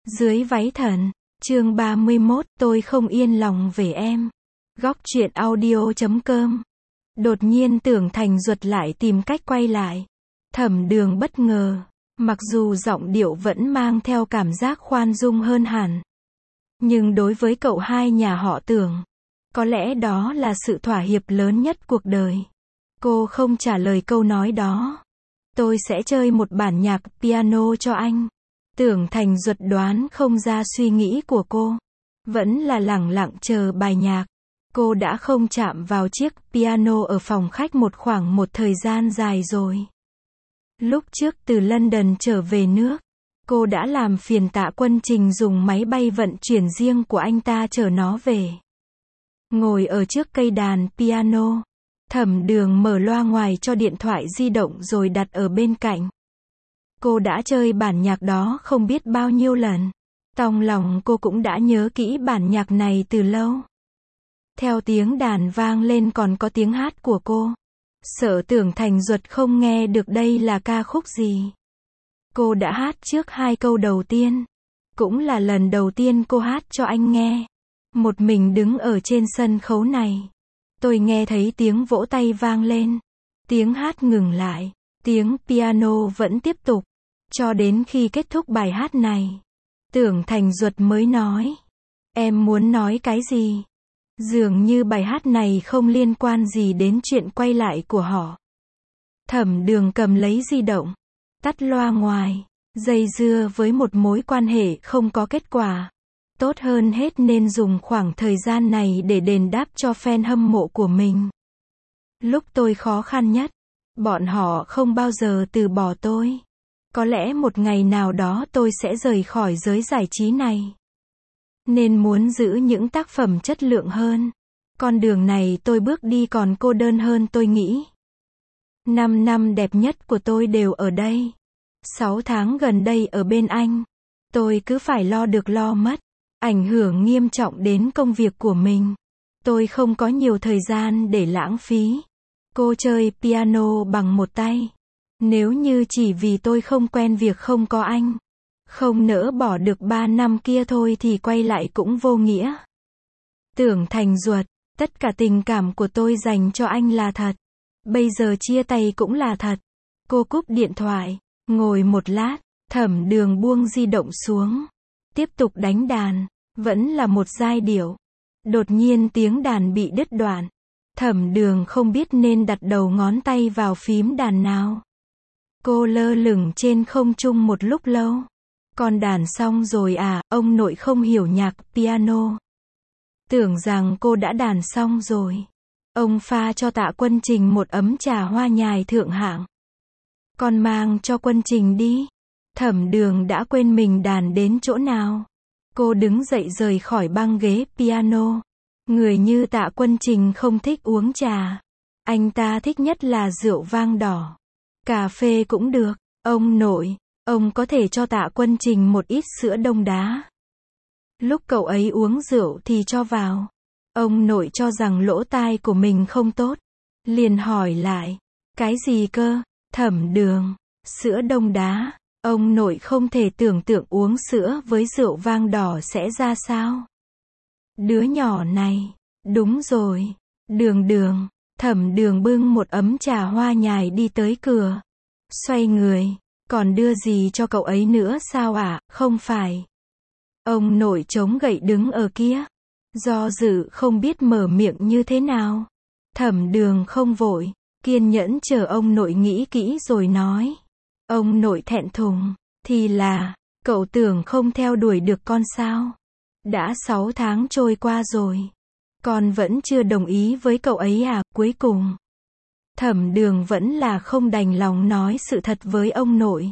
Dưới váy thần, chương 31, tôi không yên lòng về em. Góc truyện audio.com. Đột nhiên Tưởng Thành Duật lại tìm cách quay lại. Thẩm Đường bất ngờ, mặc dù giọng điệu vẫn mang theo cảm giác khoan dung hơn hẳn. Nhưng đối với cậu hai nhà họ Tưởng, có lẽ đó là sự thỏa hiệp lớn nhất cuộc đời. Cô không trả lời câu nói đó. Tôi sẽ chơi một bản nhạc piano cho anh. Tưởng Thành Duật đoán không ra suy nghĩ của cô. Vẫn là lẳng lặng chờ bài nhạc. Cô đã không chạm vào chiếc piano ở phòng khách khoảng một thời gian dài rồi. Lúc trước từ London trở về nước, cô đã làm phiền Tạ Quân Trình dùng máy bay vận chuyển riêng của anh ta chở nó về. Ngồi ở trước cây đàn piano, Thẩm Đường mở loa ngoài cho điện thoại di động rồi đặt ở bên cạnh. Cô đã chơi bản nhạc đó không biết bao nhiêu lần. Trong lòng cô cũng đã nhớ kỹ bản nhạc này từ lâu. Theo tiếng đàn vang lên còn có tiếng hát của cô. Sợ Tưởng Thành Duật không nghe được đây là ca khúc gì. Cô đã hát trước 2 câu đầu tiên. Cũng là lần đầu tiên cô hát cho anh nghe. Một mình đứng ở trên sân khấu này. Tôi nghe thấy tiếng vỗ tay vang lên. Tiếng hát ngừng lại. Tiếng piano vẫn tiếp tục. Cho đến khi kết thúc bài hát này. Tưởng Thành Duật mới nói. Em muốn nói cái gì? Dường như bài hát này không liên quan gì đến chuyện quay lại của họ. Thẩm Đường cầm lấy di động. Tắt loa ngoài. Dây dưa với một mối quan hệ không có kết quả. Tốt hơn hết nên dùng khoảng thời gian này để đền đáp cho fan hâm mộ của mình. Lúc tôi khó khăn nhất, bọn họ không bao giờ từ bỏ tôi. Có lẽ một ngày nào đó tôi sẽ rời khỏi giới giải trí này. Nên muốn giữ những tác phẩm chất lượng hơn. Con đường này tôi bước đi còn cô đơn hơn tôi nghĩ. 5 năm đẹp nhất của tôi đều ở đây. 6 tháng gần đây ở bên anh. Tôi cứ phải lo được lo mất. Ảnh hưởng nghiêm trọng đến công việc của mình. Tôi không có nhiều thời gian để lãng phí. Cô chơi piano bằng một tay. Nếu như chỉ vì tôi không quen việc không có anh, không nỡ bỏ được 3 năm kia thôi thì quay lại cũng vô nghĩa. Tưởng Thành Duật, tất cả tình cảm của tôi dành cho anh là thật. Bây giờ chia tay cũng là thật. Cô cúp điện thoại, ngồi một lát, Thẩm Đường buông di động xuống. Tiếp tục đánh đàn, vẫn là một giai điệu. Đột nhiên tiếng đàn bị đứt đoạn. Thẩm Đường không biết nên đặt đầu ngón tay vào phím đàn nào. Cô lơ lửng trên không trung một lúc lâu. Con đàn xong rồi à, ông nội không hiểu nhạc piano. Tưởng rằng cô đã đàn xong rồi. Ông pha cho Tạ Quân Trình một ấm trà hoa nhài thượng hạng. Con mang cho Quân Trình đi. Thẩm Đường đã quên mình đàn đến chỗ nào. Cô đứng dậy rời khỏi băng ghế piano. Người như Tạ Quân Trình không thích uống trà. Anh ta thích nhất là rượu vang đỏ. Cà phê cũng được. Ông nội, ông có thể cho Tạ Quân Trình một ít sữa đông đá. Lúc cậu ấy uống rượu thì cho vào. Ông nội cho rằng lỗ tai của mình không tốt. Liền hỏi lại. Cái gì cơ? Thẩm Đường. Sữa đông đá. Ông nội không thể tưởng tượng uống sữa với rượu vang đỏ sẽ ra sao. Đứa nhỏ này. Đúng rồi. Đường. Thẩm Đường bưng một ấm trà hoa nhài đi tới cửa. Xoay người. Còn đưa gì cho cậu ấy nữa sao ạ? Không phải. Ông nội chống gậy đứng ở kia. Do dự không biết mở miệng như thế nào. Thẩm Đường không vội. Kiên nhẫn chờ ông nội nghĩ kỹ rồi nói. Ông nội thẹn thùng. Thì là, cậu tưởng không theo đuổi được con sao? Đã 6 tháng trôi qua rồi. Con vẫn chưa đồng ý với cậu ấy à? Cuối cùng, Thẩm Đường vẫn là không đành lòng nói sự thật với ông nội.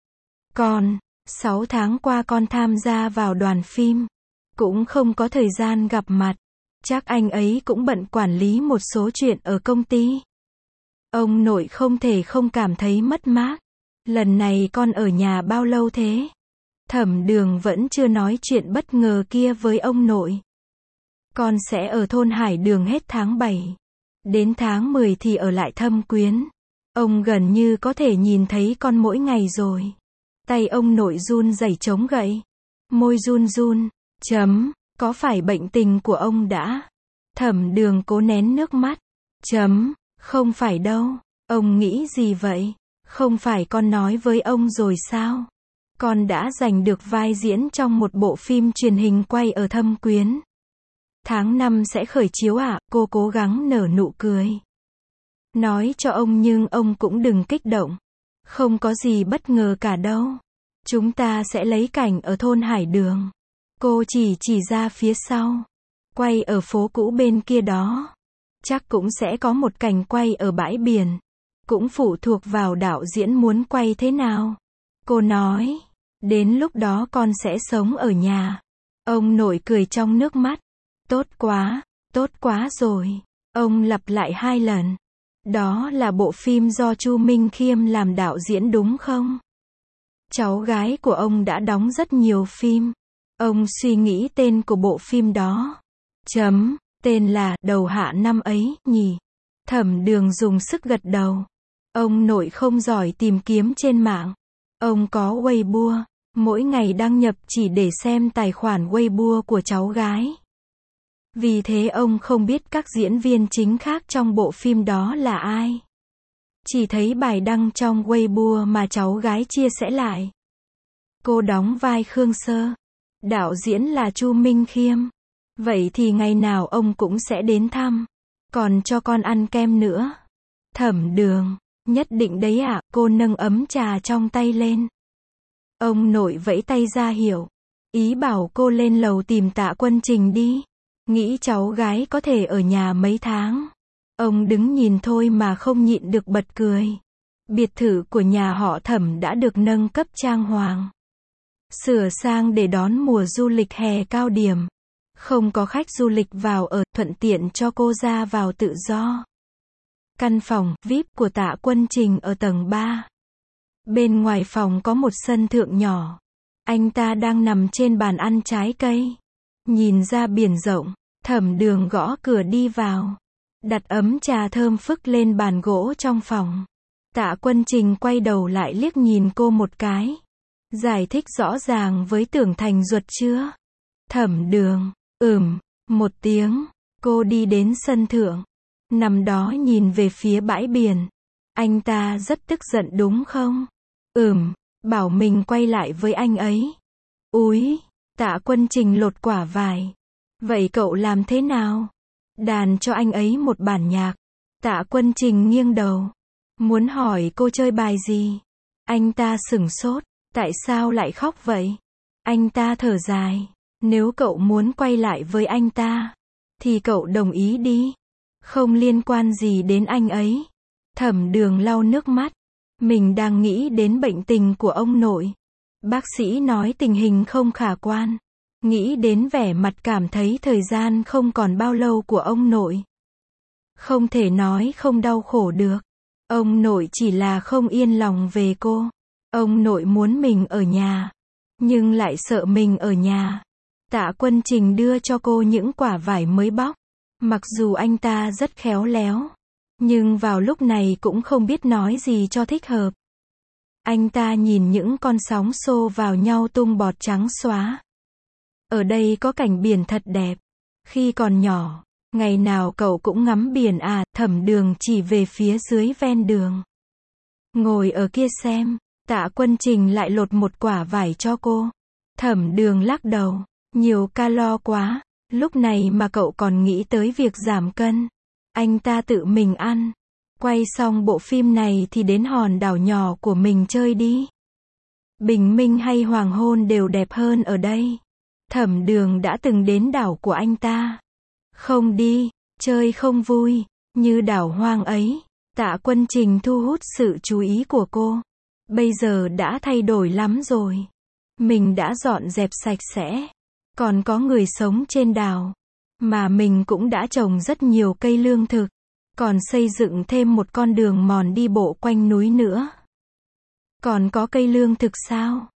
6 tháng qua con tham gia vào đoàn phim. Cũng không có thời gian gặp mặt. Chắc anh ấy cũng bận quản lý một số chuyện ở công ty. Ông nội không thể không cảm thấy mất mát. Lần này con ở nhà bao lâu thế? Thẩm Đường vẫn chưa nói chuyện bất ngờ kia với ông nội. Con sẽ ở thôn Hải Đường hết tháng 7. Đến tháng 10 thì ở lại Thâm Quyến. Ông gần như có thể nhìn thấy con mỗi ngày rồi. Tay ông nội run rẩy chống gậy. môi run run. Chấm, có phải bệnh tình của ông đã? Thẩm Đường cố nén nước mắt. Chấm, không phải đâu. Ông nghĩ gì vậy? Không phải con nói với ông rồi sao? Con đã giành được vai diễn trong một bộ phim truyền hình quay ở Thâm Quyến. Tháng 5 sẽ khởi chiếu ạ, cô cố gắng nở nụ cười. Nói cho ông nhưng ông cũng đừng kích động. Không có gì bất ngờ cả đâu. Chúng ta sẽ lấy cảnh ở thôn Hải Đường. Cô chỉ ra phía sau. Quay ở phố cũ bên kia đó. Chắc cũng sẽ có một cảnh quay ở bãi biển. Cũng phụ thuộc vào đạo diễn muốn quay thế nào. Cô nói. Đến lúc đó con sẽ sống ở nhà. Ông nội cười trong nước mắt. Tốt quá rồi. Ông lặp lại 2 lần. Đó là bộ phim do Chu Minh Khiêm làm đạo diễn đúng không? Cháu gái của ông đã đóng rất nhiều phim. Ông suy nghĩ tên của bộ phim đó. Chấm, tên là Đầu Hạ Năm Ấy, nhỉ? Thẩm Đường dùng sức gật đầu. Ông nội không giỏi tìm kiếm trên mạng. Ông có Weibo, mỗi ngày đăng nhập chỉ để xem tài khoản Weibo của cháu gái. Vì thế ông không biết các diễn viên chính khác trong bộ phim đó là ai. Chỉ thấy bài đăng trong Weibo mà cháu gái chia sẻ lại. Cô đóng vai Khương Sơ. Đạo diễn là Chu Minh Khiêm. Vậy thì ngày nào ông cũng sẽ đến thăm. Còn cho con ăn kem nữa. Thẩm Đường, nhất định đấy ạ, cô nâng ấm trà trong tay lên. Ông nội vẫy tay ra hiệu. Ý bảo cô lên lầu tìm Tạ Quân Trình đi. Nghĩ cháu gái có thể ở nhà mấy tháng. Ông đứng nhìn thôi mà không nhịn được bật cười. Biệt thự của nhà họ Thẩm đã được nâng cấp trang hoàng. Sửa sang để đón mùa du lịch hè cao điểm. Không có khách du lịch vào ở, thuận tiện cho cô ra vào tự do. Căn phòng VIP của Tạ Quân Trình ở tầng 3. Bên ngoài phòng có một sân thượng nhỏ. Anh ta đang nằm trên bàn ăn trái cây. Nhìn ra biển rộng, Thẩm Đường gõ cửa đi vào. Đặt ấm trà thơm phức lên bàn gỗ trong phòng. Tạ Quân Trình quay đầu lại liếc nhìn cô một cái. Giải thích rõ ràng với Tưởng Thành Duật chưa? Thẩm Đường, một tiếng. Cô đi đến sân thượng. Nằm đó nhìn về phía bãi biển. Anh ta rất tức giận đúng không? Bảo mình quay lại với anh ấy. Úi, Tạ Quân Trình lột quả vải. Vậy cậu làm thế nào? Đàn cho anh ấy một bản nhạc. Tạ Quân Trình nghiêng đầu. Muốn hỏi cô chơi bài gì? Anh ta sửng sốt. Tại sao lại khóc vậy? Anh ta thở dài. Nếu cậu muốn quay lại với anh ta, thì cậu đồng ý đi. Không liên quan gì đến anh ấy. Thẩm Đường lau nước mắt. Mình đang nghĩ đến bệnh tình của ông nội. Bác sĩ nói tình hình không khả quan. Nghĩ đến vẻ mặt cảm thấy thời gian không còn bao lâu của ông nội. Không thể nói không đau khổ được. Ông nội chỉ là không yên lòng về cô. Ông nội muốn mình ở nhà, nhưng lại sợ mình ở nhà. Tạ Quân Trình đưa cho cô những quả vải mới bóc. Mặc dù anh ta rất khéo léo, nhưng vào lúc này cũng không biết nói gì cho thích hợp. Anh ta nhìn những con sóng xô vào nhau tung bọt trắng xóa. Ở đây có cảnh biển thật đẹp. Khi còn nhỏ, ngày nào cậu cũng ngắm biển à? Thẩm Đường chỉ về phía dưới ven đường. Ngồi ở kia xem. Tạ Quân Trình lại lột một quả vải cho cô. Thẩm Đường lắc đầu. Nhiều calo quá. Lúc này mà cậu còn nghĩ tới việc giảm cân. Anh ta tự mình ăn. Quay xong bộ phim này thì đến hòn đảo nhỏ của mình chơi đi. Bình minh hay hoàng hôn đều đẹp hơn ở đây. Thẩm Đường đã từng đến đảo của anh ta. Không đi, chơi không vui, như đảo hoang ấy. Tạ Quân Trình thu hút sự chú ý của cô. Bây giờ đã thay đổi lắm rồi. Mình đã dọn dẹp sạch sẽ. Còn có người sống trên đảo. Mà mình cũng đã trồng rất nhiều cây lương thực. Còn xây dựng thêm một con đường mòn đi bộ quanh núi nữa. Còn có cây lương thực sao?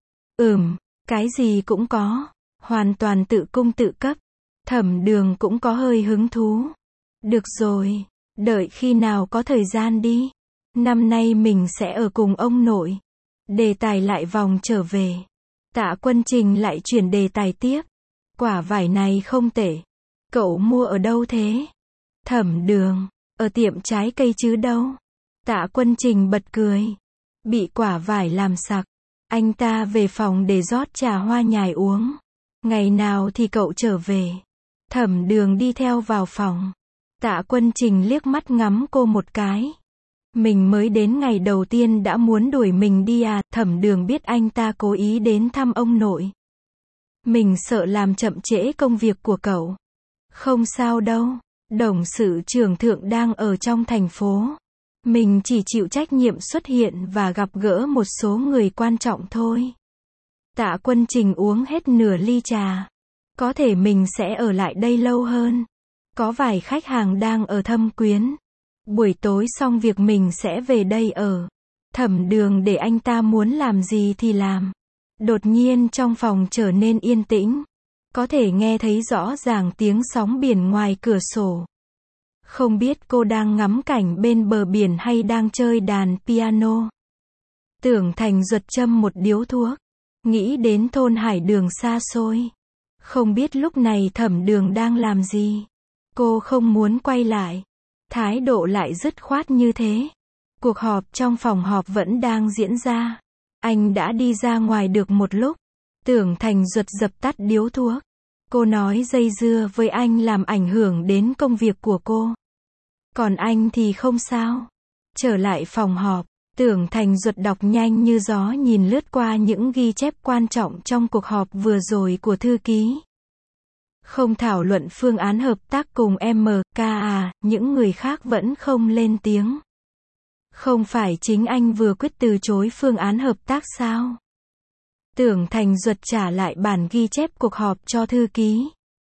Cái gì cũng có. Hoàn toàn tự cung tự cấp. Thẩm Đường cũng có hơi hứng thú. Được rồi, đợi khi nào có thời gian đi. Năm nay mình sẽ ở cùng ông nội. Đề tài lại vòng trở về. Tạ Quân Trình lại chuyển đề tài tiếp. Quả vải này không tệ. Cậu mua ở đâu thế? Thẩm Đường. Ở tiệm trái cây chứ đâu. Tạ Quân Trình bật cười. Bị quả vải làm sặc. Anh ta về phòng để rót trà hoa nhài uống. Ngày nào thì cậu trở về. Thẩm Đường đi theo vào phòng. Tạ Quân Trình liếc mắt ngắm cô một cái. Mình mới đến ngày đầu tiên đã muốn đuổi mình đi à? Thẩm Đường biết anh ta cố ý đến thăm ông nội. Mình sợ làm chậm trễ công việc của cậu. Không sao đâu. Đồng sự trưởng Thượng đang ở trong thành phố. Mình chỉ chịu trách nhiệm xuất hiện và gặp gỡ một số người quan trọng thôi. Tạ Quân Trình uống hết nửa ly trà. Có thể mình sẽ ở lại đây lâu hơn. Có vài khách hàng đang ở Thâm Quyến. Buổi tối xong việc mình sẽ về đây ở. Thẩm Đường để anh ta muốn làm gì thì làm. Đột nhiên trong phòng trở nên yên tĩnh. Có thể nghe thấy rõ ràng tiếng sóng biển ngoài cửa sổ. Không biết cô đang ngắm cảnh bên bờ biển hay đang chơi đàn piano. Tưởng Thành Duật châm một điếu thuốc. Nghĩ đến thôn Hải Đường xa xôi. Không biết lúc này Thẩm Đường đang làm gì. Cô không muốn quay lại. Thái độ lại dứt khoát như thế. Cuộc họp trong phòng họp vẫn đang diễn ra. Anh đã đi ra ngoài được một lúc. Tưởng Thành Duật dập tắt điếu thuốc. Cô nói dây dưa với anh làm ảnh hưởng đến công việc của cô. Còn anh thì không sao. Trở lại phòng họp, Tưởng Thành Duật đọc nhanh như gió nhìn lướt qua những ghi chép quan trọng trong cuộc họp vừa rồi của thư ký. Không thảo luận phương án hợp tác cùng MK à, những người khác vẫn không lên tiếng. Không phải chính anh vừa quyết từ chối phương án hợp tác sao? Tưởng Thành Duật trả lại bản ghi chép cuộc họp cho thư ký.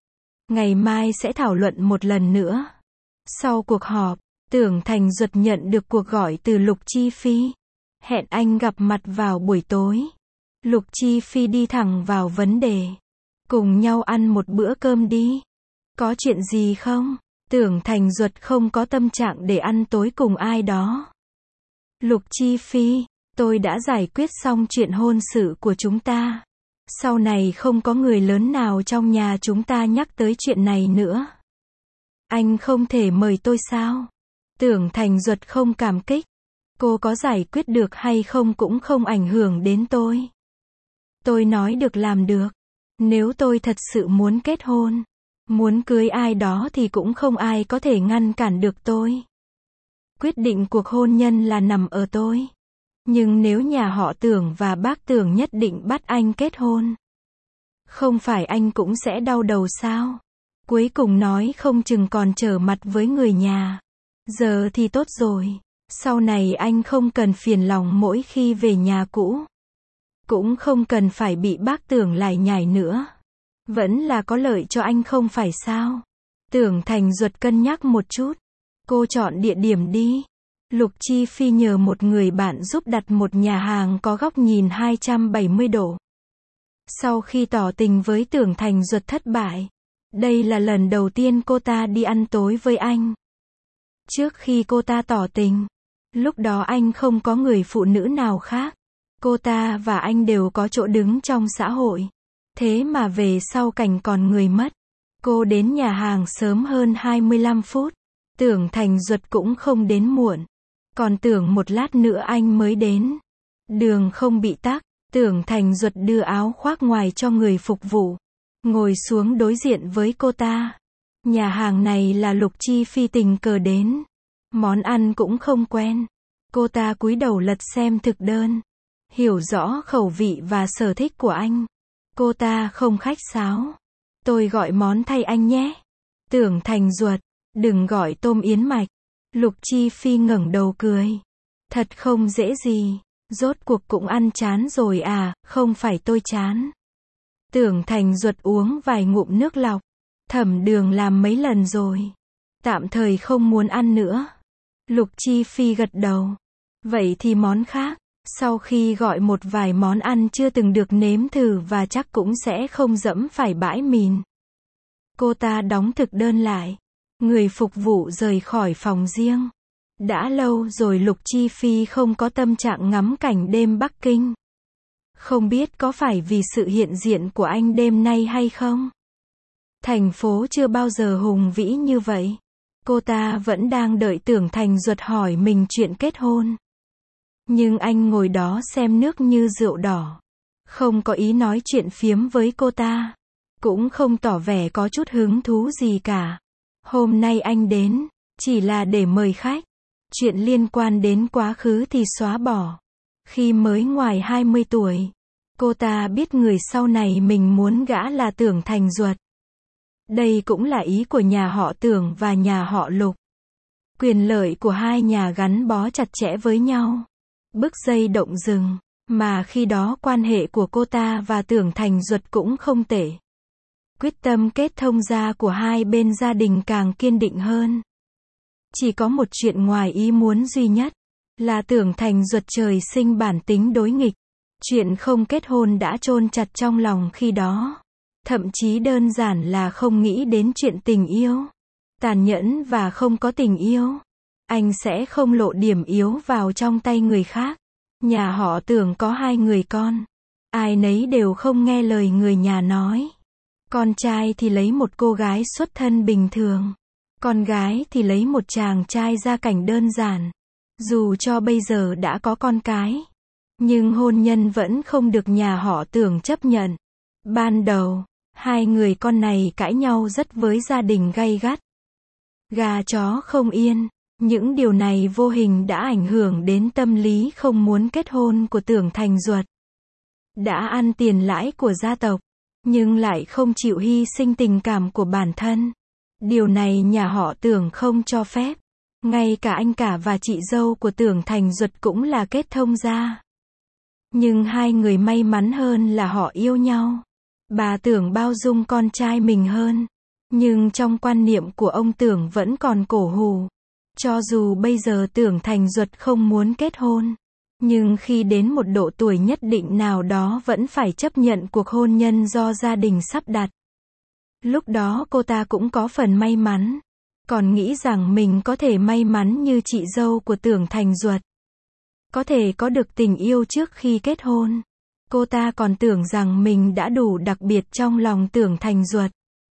Ngày mai sẽ thảo luận một lần nữa. Sau cuộc họp, Tưởng Thành Duật nhận được cuộc gọi từ Lục Chi Phi. Hẹn anh gặp mặt vào buổi tối. Lục Chi Phi đi thẳng vào vấn đề. Cùng nhau ăn một bữa cơm đi. Có chuyện gì không? Tưởng Thành Duật không có tâm trạng để ăn tối cùng ai đó. Lục Chi Phi, tôi đã giải quyết xong chuyện hôn sự của chúng ta. Sau này không có người lớn nào trong nhà chúng ta nhắc tới chuyện này nữa. Anh không thể mời tôi sao? Tưởng Thành Duật không cảm kích. Cô có giải quyết được hay không cũng không ảnh hưởng đến tôi. Tôi nói được làm được. Nếu tôi thật sự muốn kết hôn, muốn cưới ai đó thì cũng không ai có thể ngăn cản được tôi. Quyết định cuộc hôn nhân là nằm ở tôi. Nhưng nếu nhà họ Tưởng và bác Tưởng nhất định bắt anh kết hôn, không phải anh cũng sẽ đau đầu sao? Cuối cùng nói không chừng còn trở mặt với người nhà. Giờ thì tốt rồi. Sau này anh không cần phiền lòng mỗi khi về nhà cũ. Cũng không cần phải bị bác Tưởng lải nhải nữa. Vẫn là có lợi cho anh không phải sao? Tưởng Thành Duật cân nhắc một chút. Cô chọn địa điểm đi. Lục Chi Phi nhờ một người bạn giúp đặt một nhà hàng có góc nhìn 270 độ. Sau khi tỏ tình với Tưởng Thành Duật thất bại, đây là lần đầu tiên cô ta đi ăn tối với anh. Trước khi cô ta tỏ tình, lúc đó anh không có người phụ nữ nào khác. Cô ta và anh đều có chỗ đứng trong xã hội. Thế mà về sau cảnh còn người mất. Cô đến nhà hàng sớm hơn 25 phút. Tưởng Thành Duật cũng không đến muộn. Còn tưởng một lát nữa anh mới đến. Đường không bị tắc. Tưởng Thành Duật đưa áo khoác ngoài cho người phục vụ. Ngồi xuống đối diện với cô ta. Nhà hàng này là Lục Chi Phi tình cờ đến. Món ăn cũng không quen. Cô ta cúi đầu lật xem thực đơn. Hiểu rõ khẩu vị và sở thích của anh. Cô ta không khách sáo. Tôi gọi món thay anh nhé. Tưởng Thành Duật, đừng gọi tôm yến mạch. Lục Chi Phi ngẩng đầu cười. Thật không dễ gì. Rốt cuộc cũng ăn chán rồi à, không phải tôi chán. Tưởng Thành Duật uống vài ngụm nước lọc. Thẩm Đường làm mấy lần rồi. Tạm thời không muốn ăn nữa. Lục Chi Phi gật đầu. Vậy thì món khác. Sau khi gọi một vài món ăn chưa từng được nếm thử và chắc cũng sẽ không dẫm phải bãi mìn. Cô ta đóng thực đơn lại. Người phục vụ rời khỏi phòng riêng. Đã lâu rồi Lục Chi Phi không có tâm trạng ngắm cảnh đêm Bắc Kinh. Không biết có phải vì sự hiện diện của anh đêm nay hay không? Thành phố chưa bao giờ hùng vĩ như vậy. Cô ta vẫn đang đợi Tưởng Thành Duật hỏi mình chuyện kết hôn. Nhưng anh ngồi đó xem nước như rượu đỏ. Không có ý nói chuyện phiếm với cô ta. Cũng không tỏ vẻ có chút hứng thú gì cả. Hôm nay anh đến, chỉ là để mời khách. Chuyện liên quan đến quá khứ thì xóa bỏ. Khi mới ngoài 20 tuổi, cô ta biết người sau này mình muốn gã là Tưởng Thành Duật. Đây cũng là ý của nhà họ Tưởng và nhà họ Lục. Quyền lợi của hai nhà gắn bó chặt chẽ với nhau. Bức dây động rừng, mà khi đó quan hệ của cô ta và Tưởng Thành Duật cũng không tệ. Quyết tâm kết thông gia của hai bên gia đình càng kiên định hơn. Chỉ có một chuyện ngoài ý muốn duy nhất, là Tưởng Thành Duật trời sinh bản tính đối nghịch. Chuyện không kết hôn đã chôn chặt trong lòng khi đó. Thậm chí đơn giản là không nghĩ đến chuyện tình yêu. Tàn nhẫn và không có tình yêu. Anh sẽ không lộ điểm yếu vào trong tay người khác. Nhà họ Tưởng có 2 người con. Ai nấy đều không nghe lời người nhà nói. Con trai thì lấy một cô gái xuất thân bình thường. Con gái thì lấy một chàng trai gia cảnh đơn giản. Dù cho bây giờ đã có con cái, nhưng hôn nhân vẫn không được nhà họ Tưởng chấp nhận. Ban đầu, 2 người con này cãi nhau rất với gia đình gay gắt. Gà chó không yên. Những điều này vô hình đã ảnh hưởng đến tâm lý không muốn kết hôn của Tưởng Thành Duật. Đã ăn tiền lãi của gia tộc, nhưng lại không chịu hy sinh tình cảm của bản thân. Điều này nhà họ Tưởng không cho phép. Ngay cả anh cả và chị dâu của Tưởng Thành Duật cũng là kết thông gia. Nhưng 2 người may mắn hơn là họ yêu nhau. Bà Tưởng bao dung con trai mình hơn. Nhưng trong quan niệm của ông Tưởng vẫn còn cổ hủ. Cho dù bây giờ Tưởng Thành Duật không muốn kết hôn, nhưng khi đến một độ tuổi nhất định nào đó vẫn phải chấp nhận cuộc hôn nhân do gia đình sắp đặt. Lúc đó cô ta cũng có phần may mắn. Còn nghĩ rằng mình có thể may mắn như chị dâu của Tưởng Thành Duật. Có thể có được tình yêu trước khi kết hôn. Cô ta còn tưởng rằng mình đã đủ đặc biệt trong lòng Tưởng Thành Duật.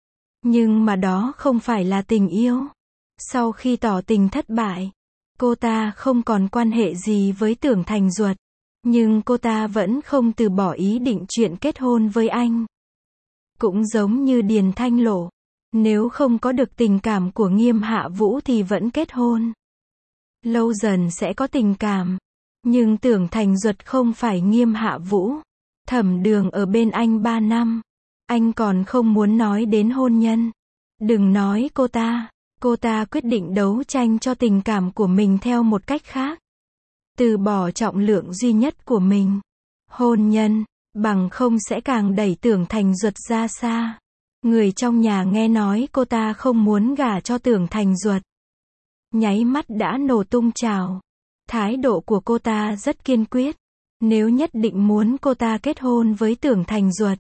Nhưng mà đó không phải là tình yêu. Sau khi tỏ tình thất bại, cô ta không còn quan hệ gì với Tưởng Thành Duật. Nhưng cô ta vẫn không từ bỏ ý định chuyện kết hôn với anh. Cũng giống như Điền Thanh Lộ. Nếu không có được tình cảm của Nghiêm Hạ Vũ thì vẫn kết hôn. Lâu dần sẽ có tình cảm. Nhưng Tưởng Thành Duật không phải Nghiêm Hạ Vũ. Thẩm Đường ở bên anh 3 năm. Anh còn không muốn nói đến hôn nhân. Đừng nói cô ta. Cô ta quyết định đấu tranh cho tình cảm của mình theo một cách khác. Từ bỏ trọng lượng duy nhất của mình. Hôn nhân, bằng không sẽ càng đẩy Tưởng Thành Duật ra xa. Người trong nhà nghe nói cô ta không muốn gả cho Tưởng Thành Duật. Nháy mắt đã nổ tung trào. Thái độ của cô ta rất kiên quyết. Nếu nhất định muốn cô ta kết hôn với Tưởng Thành Duật,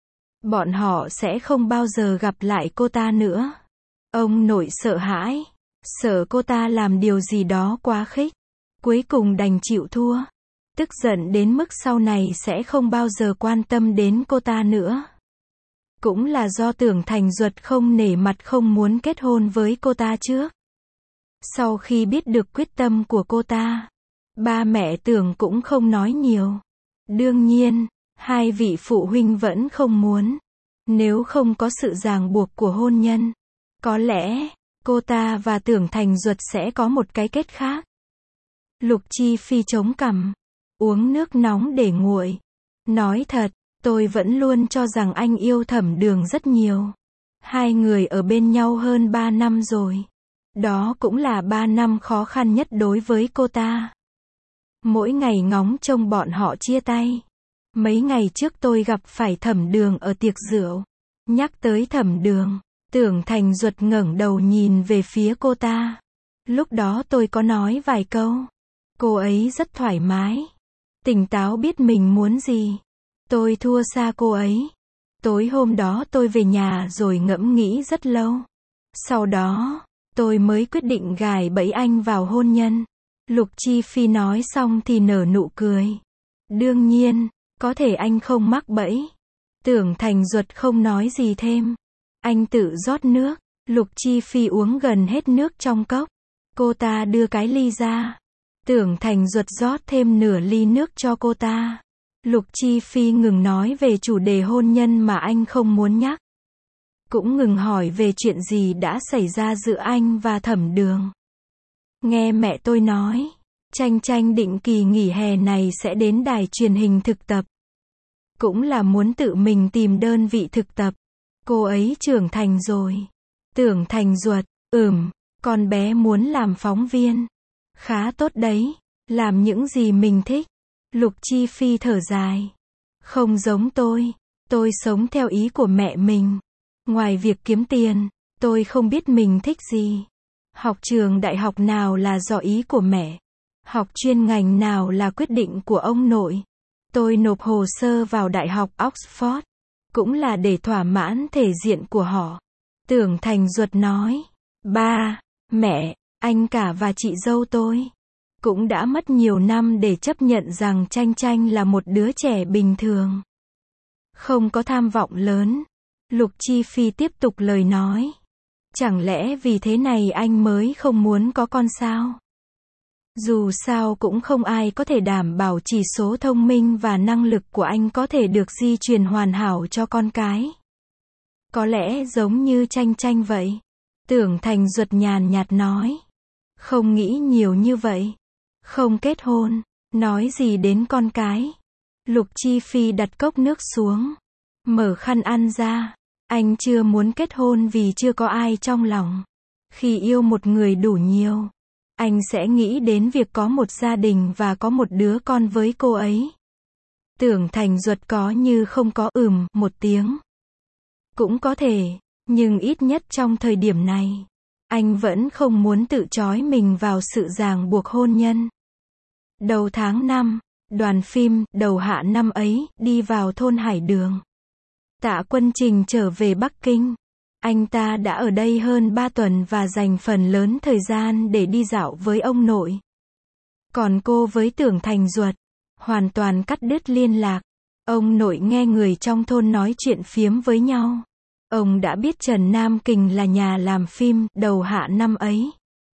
bọn họ sẽ không bao giờ gặp lại cô ta nữa. Ông nội sợ hãi. Sợ cô ta làm điều gì đó quá khích. Cuối cùng đành chịu thua. Tức giận đến mức sau này sẽ không bao giờ quan tâm đến cô ta nữa. Cũng là do Tưởng Thành Duật không nể mặt không muốn kết hôn với cô ta trước. Sau khi biết được quyết tâm của cô ta, ba mẹ Tưởng cũng không nói nhiều. Đương nhiên, 2 vị phụ huynh vẫn không muốn. Nếu không có sự ràng buộc của hôn nhân, có lẽ, cô ta và Tưởng Thành Duật sẽ có một cái kết khác. Lục Chi Phi chống cằm, uống nước nóng để nguội. Nói thật, tôi vẫn luôn cho rằng anh yêu Thẩm Đường rất nhiều. 2 người ở bên nhau hơn 3 năm rồi. Đó cũng là 3 năm khó khăn nhất đối với cô ta. Mỗi ngày ngóng trông bọn họ chia tay. Mấy ngày trước tôi gặp phải Thẩm Đường ở tiệc rượu. Nhắc tới Thẩm Đường, Tưởng Thành Duật ngẩng đầu nhìn về phía cô ta. Lúc đó tôi có nói vài câu. Cô ấy rất thoải mái. Tỉnh táo biết mình muốn gì. Tôi thua xa cô ấy. Tối hôm đó tôi về nhà rồi ngẫm nghĩ rất lâu. Sau đó, tôi mới quyết định gài bẫy anh vào hôn nhân. Lục Chi Phi nói xong thì nở nụ cười. Đương nhiên, Có thể anh không mắc bẫy. Tưởng Thành Duật không nói gì thêm. Anh tự rót nước. Lục Chi Phi uống gần hết nước trong cốc. Cô ta đưa cái ly ra. Tưởng Thành Duật rót thêm nửa ly nước cho cô ta. Lục Chi Phi ngừng nói về chủ đề hôn nhân mà anh không muốn nhắc. Cũng ngừng hỏi về chuyện gì đã xảy ra giữa anh và Thẩm Đường. Nghe mẹ tôi nói, Tranh Tranh định kỳ nghỉ hè này sẽ đến đài truyền hình thực tập. Cũng là muốn tự mình tìm đơn vị thực tập. Cô ấy trưởng thành rồi. Tưởng Thành Duật, con bé muốn làm phóng viên. Khá tốt đấy, làm những gì mình thích. Lục Chi Phi thở dài. Không giống tôi sống theo ý của mẹ mình. Ngoài việc kiếm tiền, tôi không biết mình thích gì. Học trường đại học nào là do ý của mẹ. Học chuyên ngành nào là quyết định của ông nội. Tôi nộp hồ sơ vào Đại học Oxford. Cũng là để thỏa mãn thể diện của họ. Tưởng Thành Duật nói. Ba, mẹ, anh cả và chị dâu tôi cũng đã mất nhiều năm để chấp nhận rằng Tranh Tranh là một đứa trẻ bình thường. Không có tham vọng lớn. Lục Chi Phi tiếp tục lời nói. Chẳng lẽ vì thế này anh mới không muốn có con sao? Dù sao cũng không ai có thể đảm bảo chỉ số thông minh và năng lực của anh có thể được di truyền hoàn hảo cho con cái. Có lẽ giống như Tranh Tranh vậy. Tưởng Thành Duật nhàn nhạt nói. Không nghĩ nhiều như vậy. Không kết hôn. Nói gì đến con cái. Lục Chi Phi đặt cốc nước xuống. Mở khăn ăn ra. Anh chưa muốn kết hôn vì chưa có ai trong lòng. Khi yêu một người đủ nhiều, anh sẽ nghĩ đến việc có một gia đình và có một đứa con với cô ấy. Tưởng Thành Duật có như không có một tiếng. Cũng có thể, nhưng ít nhất trong thời điểm này, anh vẫn không muốn tự trói mình vào sự ràng buộc hôn nhân. Đầu tháng 5, đoàn phim Đầu Hạ năm ấy đi vào thôn Hải Đường. Tạ Quân Trình trở về Bắc Kinh. Anh ta đã ở đây hơn 3 tuần và dành phần lớn thời gian để đi dạo với ông nội. Còn cô với Tưởng Thành Duật, hoàn toàn cắt đứt liên lạc. Ông nội nghe người trong thôn nói chuyện phiếm với nhau. Ông đã biết Trần Nam Kình là nhà làm phim Đầu Hạ năm ấy.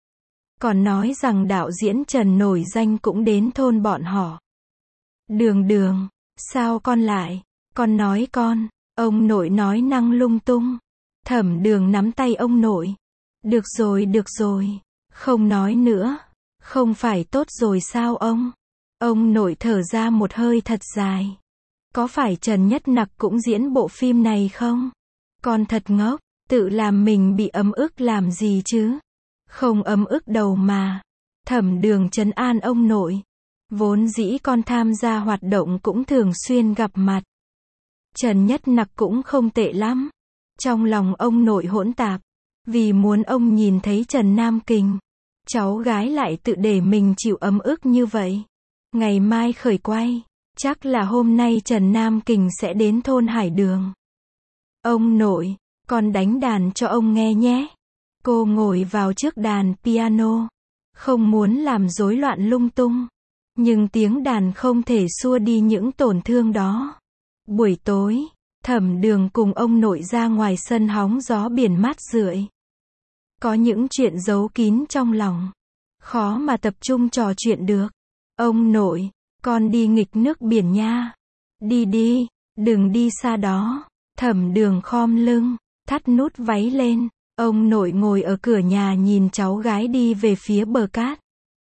Còn nói rằng đạo diễn Trần nổi danh cũng đến thôn bọn họ. Đường, sao con lại? Con nói con. Ông nội nói năng lung tung. Thẩm Đường nắm tay ông nội. Được rồi. Không nói nữa. Không phải tốt rồi sao ông? Ông nội thở ra một hơi thật dài. Có phải Trần Nhất Nặc cũng diễn bộ phim này không? Con thật ngốc. Tự làm mình bị ấm ức làm gì chứ? Không ấm ức đâu mà. Thẩm Đường trấn an ông nội. Vốn dĩ con tham gia hoạt động cũng thường xuyên gặp mặt. Trần Nhất Nặc cũng không tệ lắm. Trong lòng ông nội hỗn tạp. Vì muốn ông nhìn thấy Trần Nam Kình. Cháu gái lại tự để mình chịu ấm ức như vậy. Ngày mai khởi quay. Chắc là hôm nay Trần Nam Kình sẽ đến thôn Hải Đường. Ông nội, con đánh đàn cho ông nghe nhé. Cô ngồi vào trước đàn piano. Không muốn làm rối loạn lung tung. Nhưng tiếng đàn không thể xua đi những tổn thương đó. Buổi tối, Thẩm Đường cùng ông nội ra ngoài sân hóng gió biển mát rượi. Có những chuyện giấu kín trong lòng. Khó mà tập trung trò chuyện được. Ông nội, con đi nghịch nước biển nha. Đi, đừng đi xa đó. Thẩm Đường khom lưng, thắt nút váy lên. Ông nội ngồi ở cửa nhà nhìn cháu gái đi về phía bờ cát.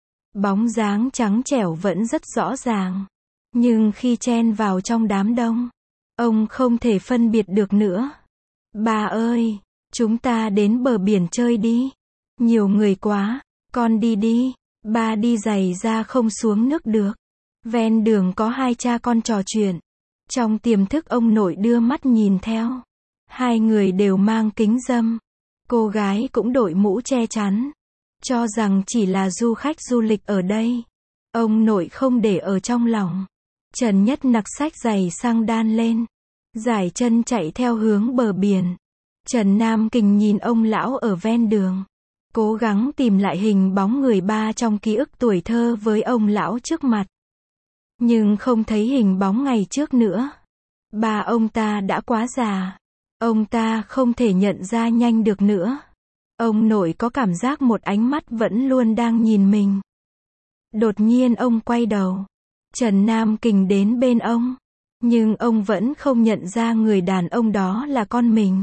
Bóng dáng trắng trẻo vẫn rất rõ ràng. Nhưng khi chen vào trong đám đông, ông không thể phân biệt được nữa. Ba ơi, chúng ta đến bờ biển chơi đi. Nhiều người quá, con đi. Ba đi giày ra không xuống nước được. Ven đường có hai cha con trò chuyện. Trong tiềm thức ông nội đưa mắt nhìn theo. Hai người đều mang kính râm. Cô gái cũng đội mũ che chắn. Cho rằng chỉ là du khách du lịch ở đây. Ông nội không để ở trong lòng. Trần Nhất Nặc xách giày sang đan lên. Giải chân chạy theo hướng bờ biển. Trần Nam Kình nhìn ông lão ở ven đường. Cố gắng tìm lại hình bóng người ba trong ký ức tuổi thơ với ông lão trước mặt. nhưng không thấy hình bóng ngày trước nữa. Ba ông ta đã quá già. Ông ta không thể nhận ra nhanh được nữa. Ông nội có cảm giác một ánh mắt vẫn luôn đang nhìn mình. Đột nhiên ông quay đầu. Trần Nam Kình đến bên ông. Nhưng ông vẫn không nhận ra người đàn ông đó là con mình.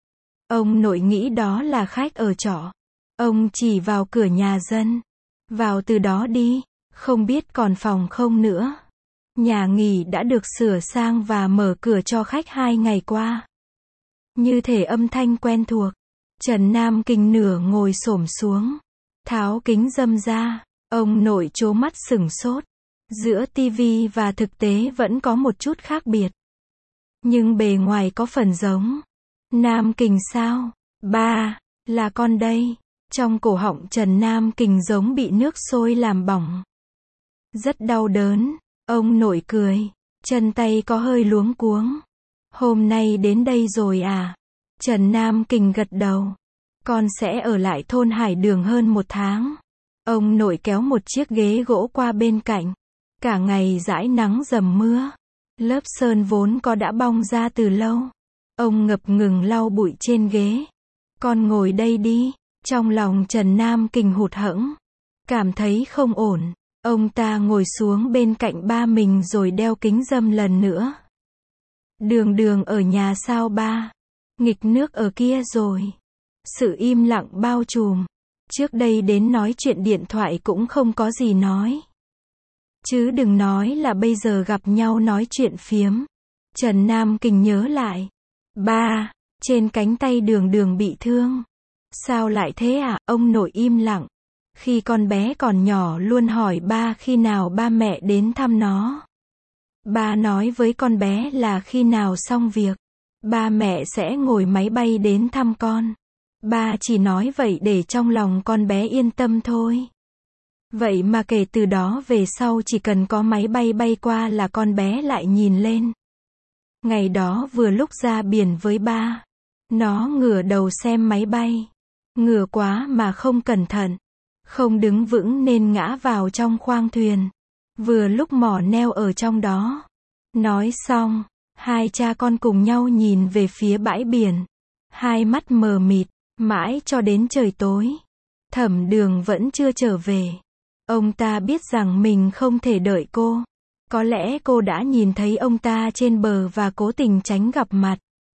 Ông nội nghĩ đó là khách ở trọ. Ông chỉ vào cửa nhà dân. Vào từ đó đi, không biết còn phòng không nữa. Nhà nghỉ đã được sửa sang và mở cửa cho khách 2 ngày qua. Như thể âm thanh quen thuộc. Trần Nam Kình nửa ngồi xổm xuống. Tháo kính râm ra. Ông nội trố mắt sửng sốt. Giữa tivi và thực tế vẫn có một chút khác biệt. Nhưng bề ngoài có phần giống. Nam Kình sao? Ba, là con đây. Trong cổ họng Trần Nam Kình giống bị nước sôi làm bỏng. Rất đau đớn. Ông nội cười. Chân tay có hơi luống cuống. Hôm nay đến đây rồi à? Trần Nam Kình gật đầu. Con sẽ ở lại thôn Hải Đường hơn 1 tháng. Ông nội kéo một chiếc ghế gỗ qua bên cạnh. Cả ngày dãi nắng dầm mưa. Lớp sơn vốn có đã bong ra từ lâu. Ông ngập ngừng lau bụi trên ghế. Con ngồi đây đi. Trong lòng Trần Nam Kình hụt hẫng. Cảm thấy không ổn. Ông ta ngồi xuống bên cạnh ba mình rồi đeo kính râm lần nữa. Đường Đường ở nhà sao ba? Nghịch nước ở kia rồi. Sự im lặng bao trùm. Trước đây đến nói chuyện điện thoại cũng không có gì nói. Chứ đừng nói là bây giờ gặp nhau nói chuyện phiếm. Trần Nam Kình nhớ lại. Ba, trên cánh tay Đường Đường bị thương. Sao lại thế à? Ông nội im lặng. Khi con bé còn nhỏ luôn hỏi ba khi nào ba mẹ đến thăm nó. Ba nói với con bé là khi nào xong việc, ba mẹ sẽ ngồi máy bay đến thăm con. Ba chỉ nói vậy để trong lòng con bé yên tâm thôi. Vậy mà kể từ đó về sau chỉ cần có máy bay bay qua là con bé lại nhìn lên. Ngày đó vừa lúc ra biển với ba, nó ngửa đầu xem máy bay. Ngửa quá mà không cẩn thận. Không đứng vững nên ngã vào trong khoang thuyền. Vừa lúc mỏ neo ở trong đó. Nói xong, hai cha con cùng nhau nhìn về phía bãi biển. Hai mắt mờ mịt, mãi cho đến trời tối. Thẩm Đường vẫn chưa trở về. Ông ta biết rằng mình không thể đợi cô. Có lẽ cô đã nhìn thấy ông ta trên bờ và cố tình tránh gặp mặt.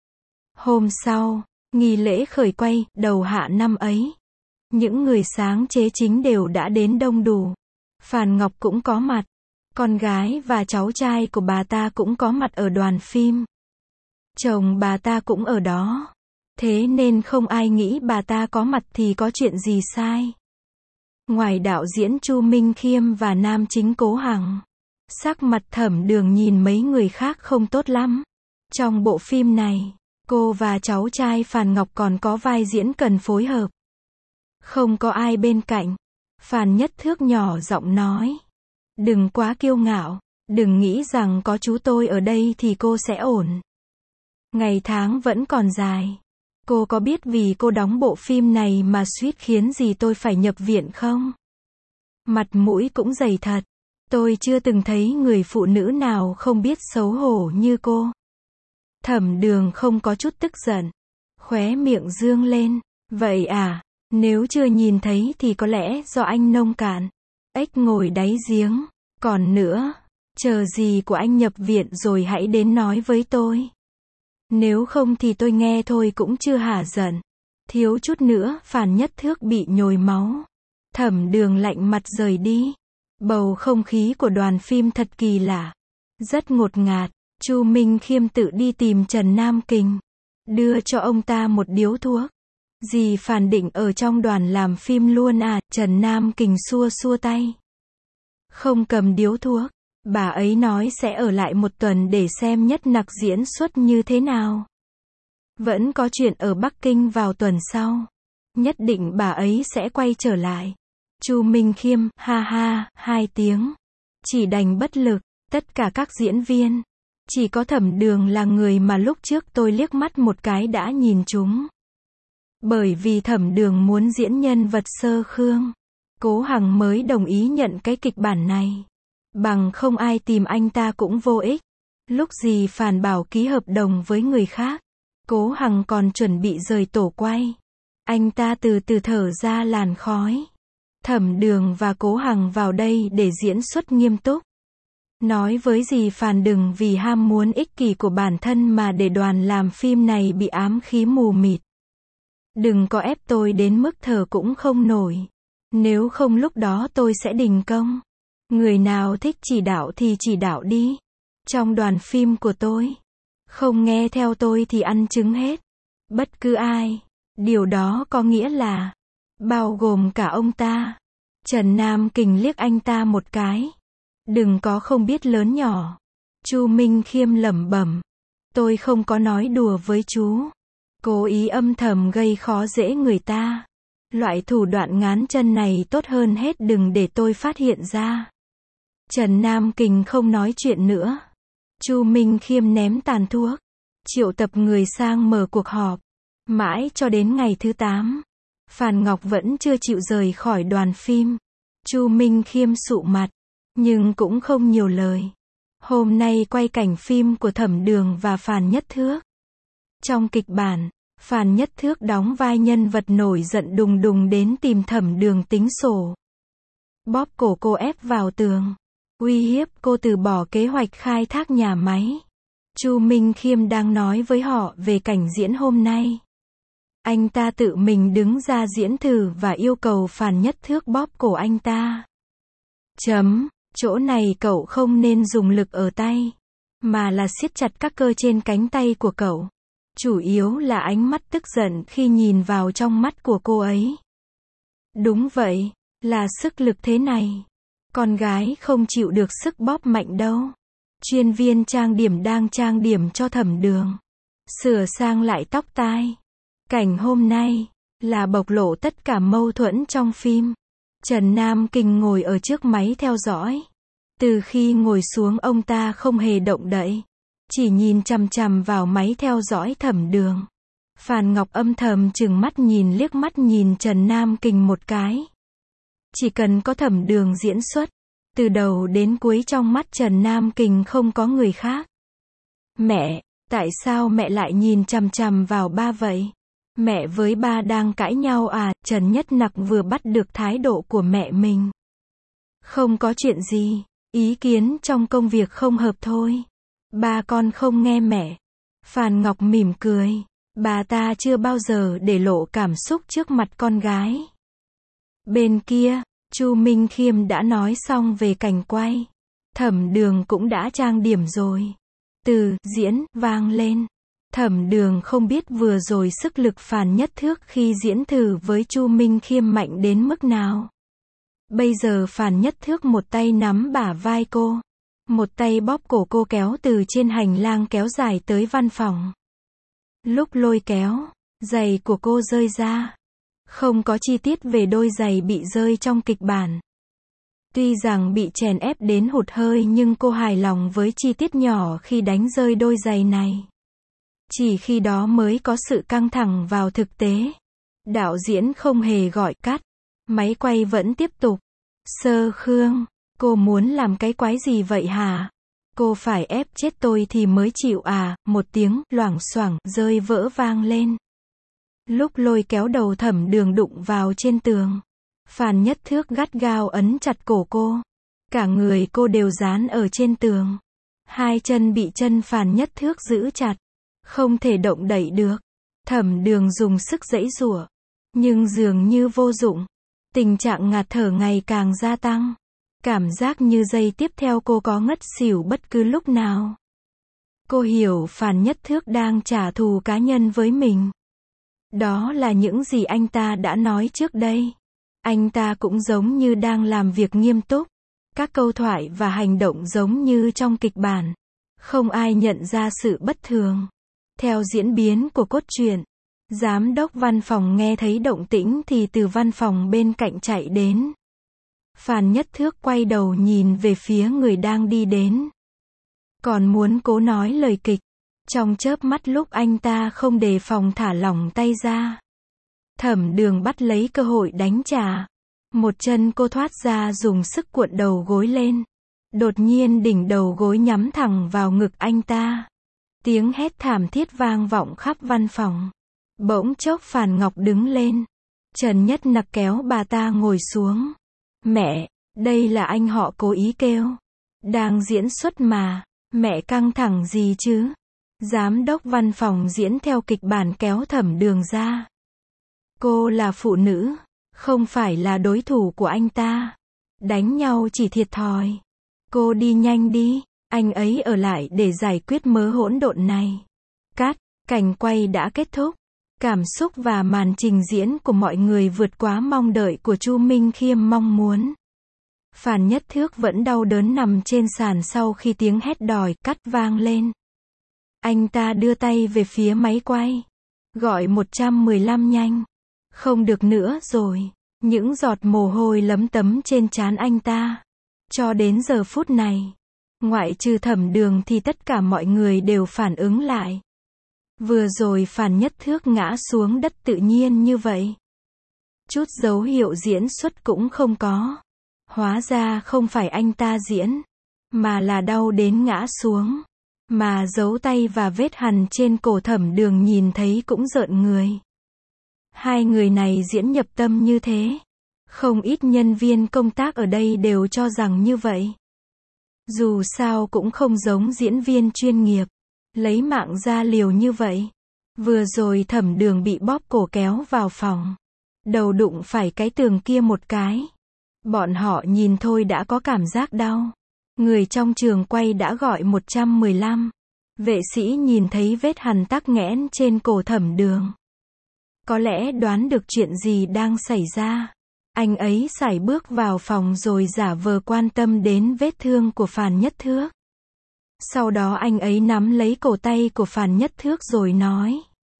Hôm sau, nghi lễ khởi quay, đầu hạ năm ấy. Những người sáng chế chính đều đã đến đông đủ. Phàn Ngọc cũng có mặt. Con gái và cháu trai của bà ta cũng có mặt ở đoàn phim. Chồng bà ta cũng ở đó. Thế nên không ai nghĩ bà ta có mặt thì có chuyện gì sai. Ngoài đạo diễn Chu Minh Khiêm và nam chính Cố Hằng, sắc mặt Thẩm Đường nhìn mấy người khác không tốt lắm. Trong bộ phim này, cô và cháu trai Phàn Ngọc còn có vai diễn cần phối hợp. Không có ai bên cạnh. Phàn Nhất Thước nhỏ giọng nói. Đừng quá kiêu ngạo. Đừng nghĩ rằng có chú tôi ở đây thì cô sẽ ổn. Ngày tháng vẫn còn dài. Cô có biết vì cô đóng bộ phim này mà suýt khiến gì tôi phải nhập viện không? Mặt mũi cũng dày thật. Tôi chưa từng thấy người phụ nữ nào không biết xấu hổ như cô. Thẩm Đường không có chút tức giận. Khóe miệng dương lên. Vậy à? Nếu chưa nhìn thấy thì có lẽ do anh nông cạn. Ếch ngồi đáy giếng. Còn nữa, chờ gì của anh nhập viện rồi hãy đến nói với tôi. Nếu không thì tôi nghe thôi cũng chưa hả giận. Thiếu chút nữa, Phàn Nhất Thước bị nhồi máu. Thẩm Đường lạnh mặt rời đi. Bầu không khí của đoàn phim thật kỳ lạ. Rất ngột ngạt. Chu Minh Khiêm tự đi tìm Trần Nam Kình. Đưa cho ông ta một điếu thuốc. Dì Phàn định ở trong đoàn làm phim luôn à? Trần Nam Kình xua xua tay. Không cầm điếu thuốc. Bà ấy nói sẽ ở lại 1 tuần để xem Nhất Nặc diễn xuất như thế nào. Vẫn có chuyện ở Bắc Kinh vào tuần sau. Nhất định bà ấy sẽ quay trở lại. Chu Minh Khiêm, ha ha, 2 tiếng. Chỉ đành bất lực. Tất cả các diễn viên. Chỉ có Thẩm Đường là người mà lúc trước tôi liếc mắt một cái đã nhìn chúng. Bởi vì Thẩm Đường muốn diễn nhân vật Sơ Khương. Cố Hằng mới đồng ý nhận cái kịch bản này. Bằng không ai tìm anh ta cũng vô ích. Lúc Dì Phàn bảo ký hợp đồng với người khác, Cố Hằng còn chuẩn bị rời tổ quay. Anh ta từ từ thở ra làn khói. Thẩm Đường và Cố Hằng vào đây để diễn xuất nghiêm túc. Nói với Dì Phàn đừng vì ham muốn ích kỷ của bản thân mà để đoàn làm phim này bị ám khí mù mịt. Đừng có ép tôi đến mức thở cũng không nổi. Nếu không lúc đó tôi sẽ đình công. Người nào thích chỉ đạo thì chỉ đạo đi. Trong đoàn phim của tôi, không nghe theo tôi thì ăn trứng hết. Bất cứ ai. Điều đó có nghĩa là, bao gồm cả ông ta. Trần Nam Kình liếc anh ta một cái. Đừng có không biết lớn nhỏ. Chu Minh Khiêm lẩm bẩm. Tôi không có nói đùa với chú. Cố ý âm thầm gây khó dễ người ta. Loại thủ đoạn ngán chân này tốt hơn hết đừng để tôi phát hiện ra. Trần Nam Kình không nói chuyện nữa. Chu Minh Khiêm ném tàn thuốc. Triệu tập người sang mở cuộc họp. Mãi cho đến ngày thứ 8. Phàn Ngọc vẫn chưa chịu rời khỏi đoàn phim. Chu Minh Khiêm sụ mặt. Nhưng cũng không nhiều lời. Hôm nay quay cảnh phim của Thẩm Đường và Phàn Nhất Thước. Trong kịch bản, Phàn Nhất Thước đóng vai nhân vật nổi giận đùng đùng đến tìm Thẩm Đường tính sổ. Bóp cổ cô ép vào tường. Uy hiếp cô từ bỏ kế hoạch khai thác nhà máy. Chu Minh Khiêm đang nói với họ về cảnh diễn hôm nay. Anh ta tự mình đứng ra diễn thử và yêu cầu Phàn Nhất Thước bóp cổ anh ta. Chỗ này cậu không nên dùng lực ở tay, mà là siết chặt các cơ trên cánh tay của cậu. Chủ yếu là ánh mắt tức giận khi nhìn vào trong mắt của cô ấy. Đúng vậy, là sức lực thế này. Con gái không chịu được sức bóp mạnh đâu. Chuyên viên trang điểm đang trang điểm cho Thẩm Đường. Sửa sang lại tóc tai. Cảnh hôm nay là bộc lộ tất cả mâu thuẫn trong phim. Trần Nam Kình ngồi ở trước máy theo dõi. Từ khi ngồi xuống ông ta không hề động đậy. Chỉ nhìn chằm chằm vào máy theo dõi Thẩm Đường. Phàn Ngọc âm thầm trừng mắt liếc mắt nhìn Trần Nam Kình một cái. Chỉ cần có Thẩm Đường diễn xuất, từ đầu đến cuối trong mắt Trần Nam Kình không có người khác. Mẹ, tại sao mẹ lại nhìn chằm chằm vào ba vậy? Mẹ với ba đang cãi nhau à? Trần Nhất Nặc vừa bắt được thái độ của mẹ mình. Không có chuyện gì, ý kiến trong công việc không hợp thôi. Ba con không nghe mẹ. Phàn Ngọc mỉm cười. Bà ta chưa bao giờ để lộ cảm xúc trước mặt con gái. Bên kia, Chu Minh Khiêm đã nói xong về cảnh quay. Thẩm Đường cũng đã trang điểm rồi. Từ diễn vang lên. Thẩm Đường không biết vừa rồi sức lực Phàn Nhất Thước khi diễn thử với Chu Minh Khiêm mạnh đến mức nào. Bây giờ Phàn Nhất Thước một tay nắm bả vai cô, một tay bóp cổ cô kéo từ trên hành lang kéo dài tới văn phòng. Lúc lôi kéo, giày của cô rơi ra. Không có chi tiết về đôi giày bị rơi trong kịch bản. Tuy rằng bị chèn ép đến hụt hơi nhưng cô hài lòng với chi tiết nhỏ khi đánh rơi đôi giày này. Chỉ khi đó mới có sự căng thẳng vào thực tế. Đạo diễn không hề gọi cắt. Máy quay vẫn tiếp tục. Sơ Khương, cô muốn làm cái quái gì vậy hả? Cô phải ép chết tôi thì mới chịu à? Một tiếng loảng xoảng rơi vỡ vang lên. Lúc lôi kéo đầu Thẩm Đường đụng vào trên tường. Phàn Nhất Thước gắt gao ấn chặt cổ cô. Cả người cô đều dán ở trên tường. Hai chân bị chân Phàn Nhất Thước giữ chặt. Không thể động đậy được. Thẩm Đường dùng sức giãy giụa. Nhưng dường như vô dụng. Tình trạng ngạt thở ngày càng gia tăng. Cảm giác như giây tiếp theo cô có ngất xỉu bất cứ lúc nào. Cô hiểu Phàn Nhất Thước đang trả thù cá nhân với mình. Đó là những gì anh ta đã nói trước đây. Anh ta cũng giống như đang làm việc nghiêm túc. Các câu thoại và hành động giống như trong kịch bản. Không ai nhận ra sự bất thường. Theo diễn biến của cốt truyện, giám đốc văn phòng nghe thấy động tĩnh thì từ văn phòng bên cạnh chạy đến. Phàn Nhất Thước quay đầu nhìn về phía người đang đi đến. Còn muốn cố nói lời kịch. Trong chớp mắt lúc anh ta không đề phòng thả lỏng tay ra. Thẩm Đường bắt lấy cơ hội đánh trả. Một chân cô thoát ra dùng sức cuộn đầu gối lên. Đột nhiên đỉnh đầu gối nhắm thẳng vào ngực anh ta. Tiếng hét thảm thiết vang vọng khắp văn phòng. Bỗng chốc Phàn Ngọc đứng lên. Trần Nhất Nặc kéo bà ta ngồi xuống. Mẹ, đây là anh họ cố ý kêu. Đang diễn xuất mà, mẹ căng thẳng gì chứ? Giám đốc văn phòng diễn theo kịch bản kéo Thẩm Đường ra. Cô là phụ nữ, không phải là đối thủ của anh ta. Đánh nhau chỉ thiệt thòi. Cô đi nhanh đi, anh ấy ở lại để giải quyết mớ hỗn độn này. Cắt, cảnh quay đã kết thúc. Cảm xúc và màn trình diễn của mọi người vượt quá mong đợi của Chu Minh Khiêm mong muốn. Phàn Nhất Thước vẫn đau đớn nằm trên sàn sau khi tiếng hét đòi cắt vang lên. Anh ta đưa tay về phía máy quay. Gọi 115 nhanh. Không được nữa rồi. Những giọt mồ hôi lấm tấm trên trán anh ta. Cho đến giờ phút này, ngoại trừ Thẩm Đường thì tất cả mọi người đều phản ứng lại. Vừa rồi Phàn Nhất Thước ngã xuống đất tự nhiên như vậy. Chút dấu hiệu diễn xuất cũng không có. Hóa ra không phải anh ta diễn, mà là đau đến ngã xuống. Mà dấu tay và vết hằn trên cổ Thẩm Đường nhìn thấy cũng rợn người. Hai người này diễn nhập tâm như thế. Không ít nhân viên công tác ở đây đều cho rằng như vậy. Dù sao cũng không giống diễn viên chuyên nghiệp. Lấy mạng ra liều như vậy. Vừa rồi Thẩm Đường bị bóp cổ kéo vào phòng. Đầu đụng phải cái tường kia một cái. Bọn họ nhìn thôi đã có cảm giác đau. Người trong trường quay đã gọi 115. Vệ sĩ nhìn thấy vết hằn tắc nghẽn trên cổ Thẩm Đường. Có lẽ đoán được chuyện gì đang xảy ra. Anh ấy sải bước vào phòng rồi giả vờ quan tâm đến vết thương của Phàn Nhất Thước. Sau đó anh ấy nắm lấy cổ tay của Phàn Nhất Thước rồi nói.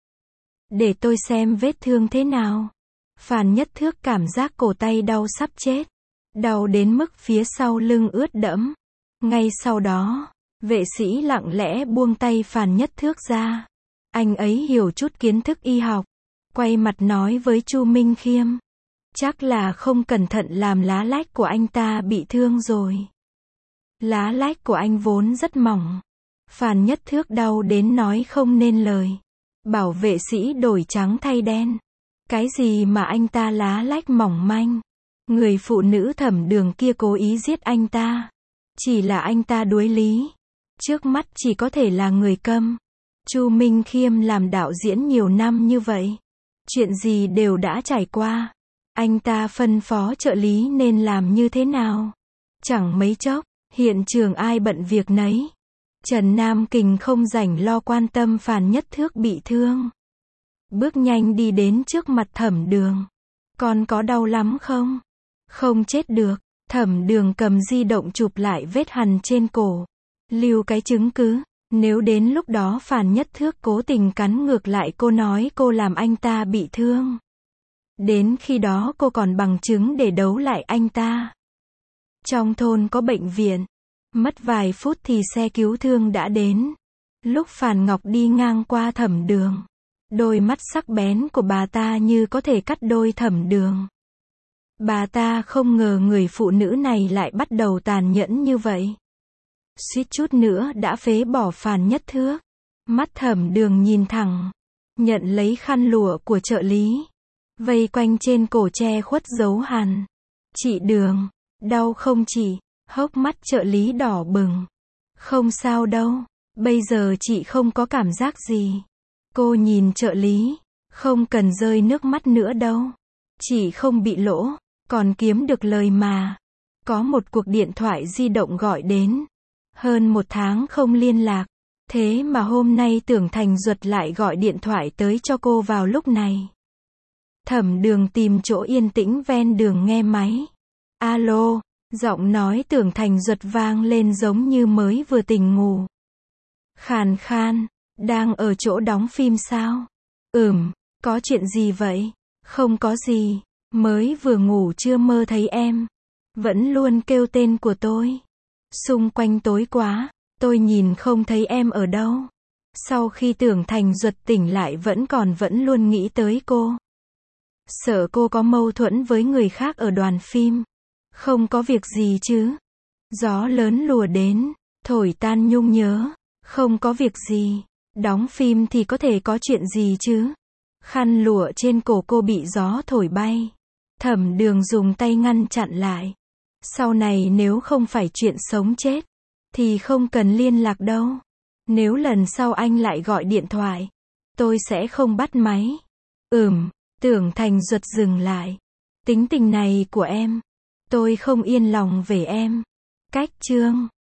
Để tôi xem vết thương thế nào. Phàn Nhất Thước cảm giác cổ tay đau sắp chết. Đau đến mức phía sau lưng ướt đẫm. Ngay sau đó, vệ sĩ lặng lẽ buông tay Phàn Nhất Thước ra. Anh ấy hiểu chút kiến thức y học. Quay mặt nói với Chu Minh Khiêm. Chắc là không cẩn thận làm lá lách của anh ta bị thương rồi. Lá lách của anh vốn rất mỏng. Phàn Nhất Thước đau đến nói không nên lời. Bảo vệ sĩ đổi trắng thay đen. Cái gì mà anh ta lá lách mỏng manh. Người phụ nữ Thẩm Đường kia cố ý giết anh ta. Chỉ là anh ta đuối lý. Trước mắt chỉ có thể là người câm. Chu Minh Khiêm làm đạo diễn nhiều năm như vậy. Chuyện gì đều đã trải qua. Anh ta phân phó trợ lý nên làm như thế nào. Chẳng mấy chốc, hiện trường ai bận việc nấy. Trần Nam Kình không rảnh lo quan tâm Phàn Nhất Thước bị thương. Bước nhanh đi đến trước mặt Thẩm Đường. Con có đau lắm không? Không chết được. Thẩm Đường cầm di động chụp lại vết hằn trên cổ. Lưu cái chứng cứ. Nếu đến lúc đó Phàn Nhất Thước cố tình cắn ngược lại cô nói cô làm anh ta bị thương. Đến khi đó cô còn bằng chứng để đấu lại anh ta. Trong thôn có bệnh viện. Mất vài phút thì xe cứu thương đã đến. Lúc Phàn Ngọc đi ngang qua Thẩm Đường. Đôi mắt sắc bén của bà ta như có thể cắt đôi Thẩm Đường. Bà ta không ngờ người phụ nữ này lại bắt đầu tàn nhẫn như vậy. Suýt chút nữa đã phế bỏ Phàn Nhất Thước. Mắt Thẩm Đường nhìn thẳng. Nhận lấy khăn lụa của trợ lý. Vây quanh trên cổ che khuất dấu hằn. Chị Đường, đau không chị? Hốc mắt trợ lý đỏ bừng. Không sao đâu, bây giờ chị không có cảm giác gì. Cô nhìn trợ lý. Không cần rơi nước mắt nữa đâu. Chị không bị lỗ, còn kiếm được lời mà. Có một cuộc điện thoại di động gọi đến. Hơn 1 tháng không liên lạc. Thế mà hôm nay Tưởng Thành Duật lại gọi điện thoại tới cho cô vào lúc này. Thẩm Đường tìm chỗ yên tĩnh ven đường nghe máy. Alo, giọng nói Tưởng Thành Duật vang lên giống như mới vừa tỉnh ngủ. Khàn khan, đang ở chỗ đóng phim sao? Có chuyện gì vậy? Không có gì, mới vừa ngủ chưa mơ thấy em. Vẫn luôn kêu tên của tôi. Xung quanh tối quá, tôi nhìn không thấy em ở đâu. Sau khi Tưởng Thành Duật tỉnh lại vẫn luôn nghĩ tới cô. Sợ cô có mâu thuẫn với người khác ở đoàn phim. Không có việc gì chứ? Gió lớn lùa đến, thổi tan nhung nhớ. Không có việc gì. Đóng phim thì có thể có chuyện gì chứ? Khăn lụa trên cổ cô bị gió thổi bay. Thẩm Đường dùng tay ngăn chặn lại. Sau này nếu không phải chuyện sống chết, thì không cần liên lạc đâu. Nếu lần sau anh lại gọi điện thoại, tôi sẽ không bắt máy. Tưởng Thành Duật dừng lại. Tính tình này của em, tôi không yên lòng về em. Cách chương